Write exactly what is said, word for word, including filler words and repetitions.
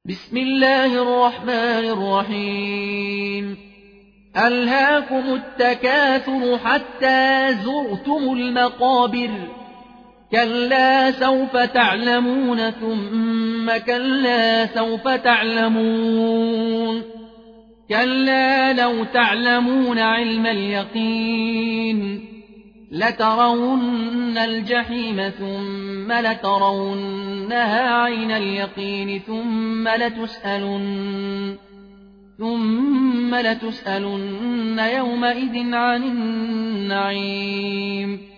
بسم الله الرحمن الرحيم ألهاكم التكاثر حتى زرتم المقابر كلا سوف تعلمون ثم كلا سوف تعلمون كلا لو تعلمون علم اليقين لترون الجحيم ثم لترونها عين اليقين ثم لتسألن ثم لتسألن يومئذ عن النعيم